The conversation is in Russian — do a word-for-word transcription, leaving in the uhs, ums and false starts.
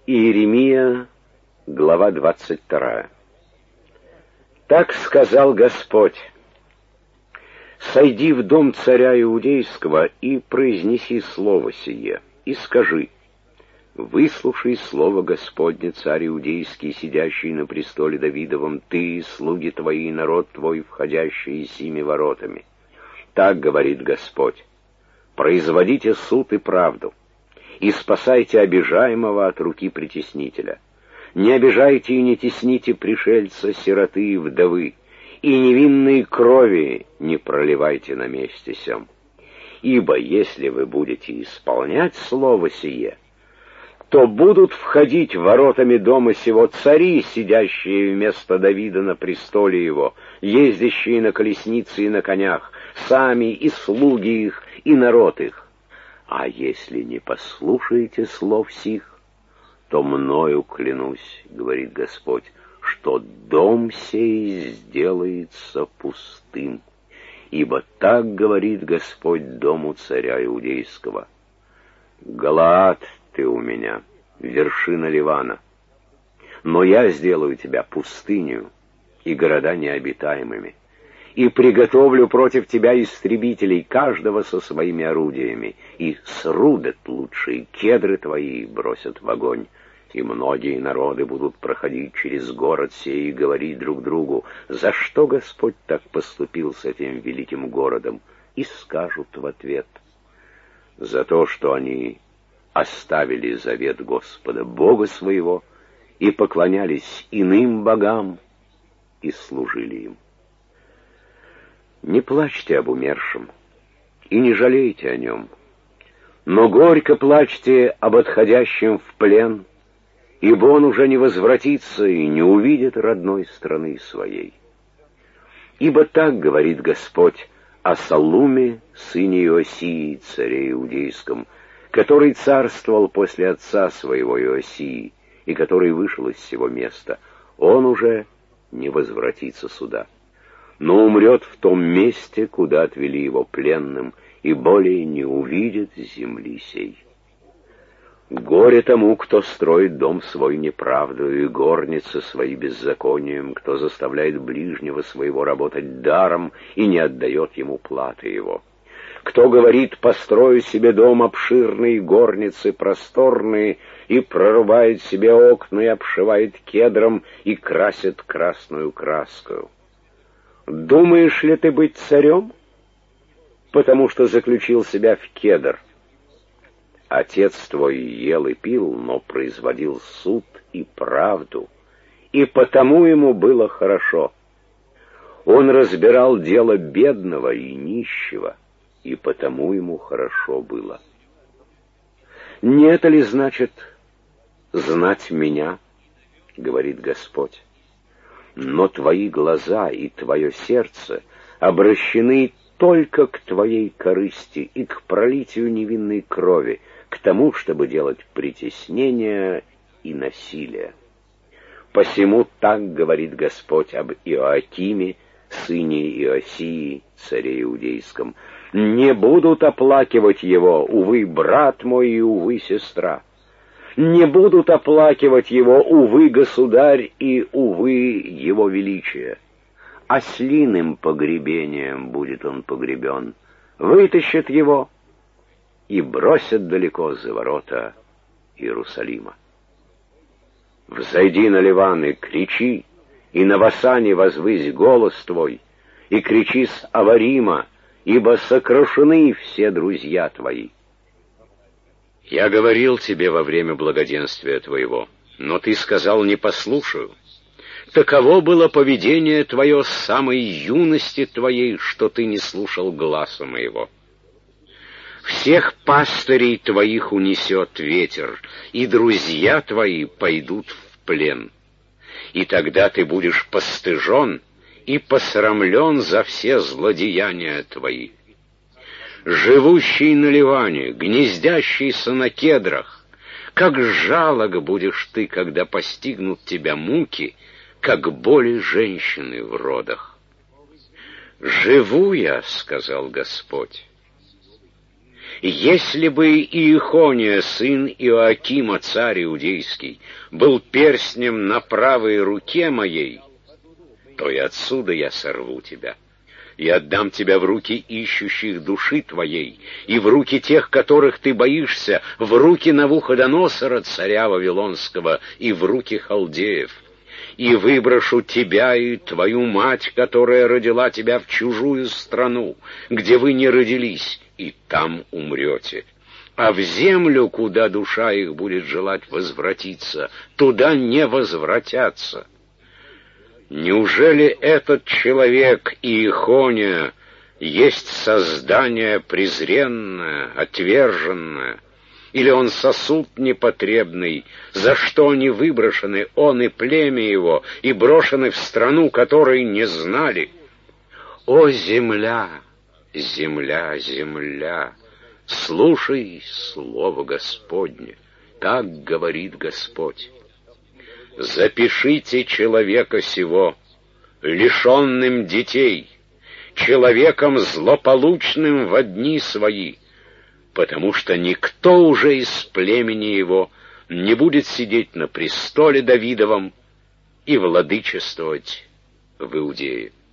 Иеремия, глава двадцать вторая. Так сказал Господь: «Сойди в дом царя Иудейского и произнеси слово сие, и скажи: выслушай слово Господне, царь Иудейский, сидящий на престоле Давидовом, ты, слуги твои, народ твой, входящий сими воротами. Так говорит Господь: производите суд и правду, и спасайте обижаемого от руки притеснителя. Не обижайте и не тесните пришельца, сироты и вдовы, и невинной крови не проливайте на месте сем. Ибо если вы будете исполнять слово сие, то будут входить воротами дома сего цари, сидящие вместо Давида на престоле его, ездящие на колеснице и на конях, сами и слуги их, и народ их. А если не послушаете слов сих, то мною клянусь, говорит Господь, что дом сей сделается пустым. Ибо так говорит Господь дому царя Иудейского: Галаад ты у меня, вершина Ливана, но я сделаю тебя пустынью и города необитаемыми, и приготовлю против тебя истребителей, каждого со своими орудиями, и срубят лучшие кедры твои и бросят в огонь. И многие народы будут проходить через город сей и говорить друг другу: за что Господь так поступил с этим великим городом? И скажут в ответ: за то, что они оставили завет Господа Бога своего и поклонялись иным богам и служили им. Не плачьте об умершем и не жалейте о нем, но горько плачьте об отходящем в плен, ибо он уже не возвратится и не увидит родной страны своей. Ибо так говорит Господь о Саллуме, сыне Иосии, царе Иудейском, который царствовал после отца своего Иосии и который вышел из сего места. Он уже не возвратится сюда, но умрет в том месте, куда отвели его пленным, и более не увидит земли сей. Горе тому, кто строит дом свой неправдою и горницы свои беззаконием, кто заставляет ближнего своего работать даром и не отдает ему платы его. Кто говорит: построю себе дом обширный, горницы просторные, и прорубает себе окна, и обшивает кедром, и красит красную краскою. Думаешь ли ты быть царем? Потому что заключил себя в кедр. Отец твой ел и пил, но производил суд и правду, и потому ему было хорошо. Он разбирал дело бедного и нищего, и потому ему хорошо было. Не это ли значит знать меня, говорит Господь? Но твои глаза и твое сердце обращены только к твоей корысти и к пролитию невинной крови, к тому, чтобы делать притеснение и насилие. Посему так говорит Господь об Иоакиме, сыне Иосии, царе Иудейском: не будут оплакивать его, увы, брат мой и, увы, сестра. Не будут оплакивать его, увы, государь и, увы, его величие. Ослиным погребением будет он погребен. Вытащат его и бросят далеко за ворота Иерусалима. Взойди на Ливан и кричи, и на Басане возвысь голос твой, и кричи с Аварима, ибо сокрушены все друзья твои. Я говорил тебе во время благоденствия твоего, но ты сказал: не послушаю. Таково было поведение твое с самой юности твоей, что ты не слушал гласа моего. Всех пастырей твоих унесет ветер, и друзья твои пойдут в плен. И тогда ты будешь постыжен и посрамлен за все злодеяния твои. Живущий на Ливане, гнездящийся на кедрах, как жалок будешь ты, когда постигнут тебя муки, как боли женщины в родах. «Живу я, — сказал Господь, — Если бы Иехония, сын Иоакима, царь иудейский, был перстнем на правой руке моей, то и отсюда я сорву тебя, и отдам тебя в руки ищущих души твоей, и в руки тех, которых ты боишься, в руки Навуходоносора, царя Вавилонского, и в руки халдеев. И выброшу тебя и твою мать, которая родила тебя, в чужую страну, где вы не родились, и там умрете. А в землю, куда душа их будет желать возвратиться, туда не возвратятся. Неужели этот человек, Иехония, есть создание презренное, отверженное? Или он сосуд непотребный, за что они выброшены, он и племя его, и брошены в страну, которой не знали? О, земля, земля, земля, слушай слово Господне, так говорит Господь. Запишите человека сего, лишенным детей, человеком злополучным во дни свои, потому что никто уже из племени его не будет сидеть на престоле Давидовом и владычествовать в Иудее.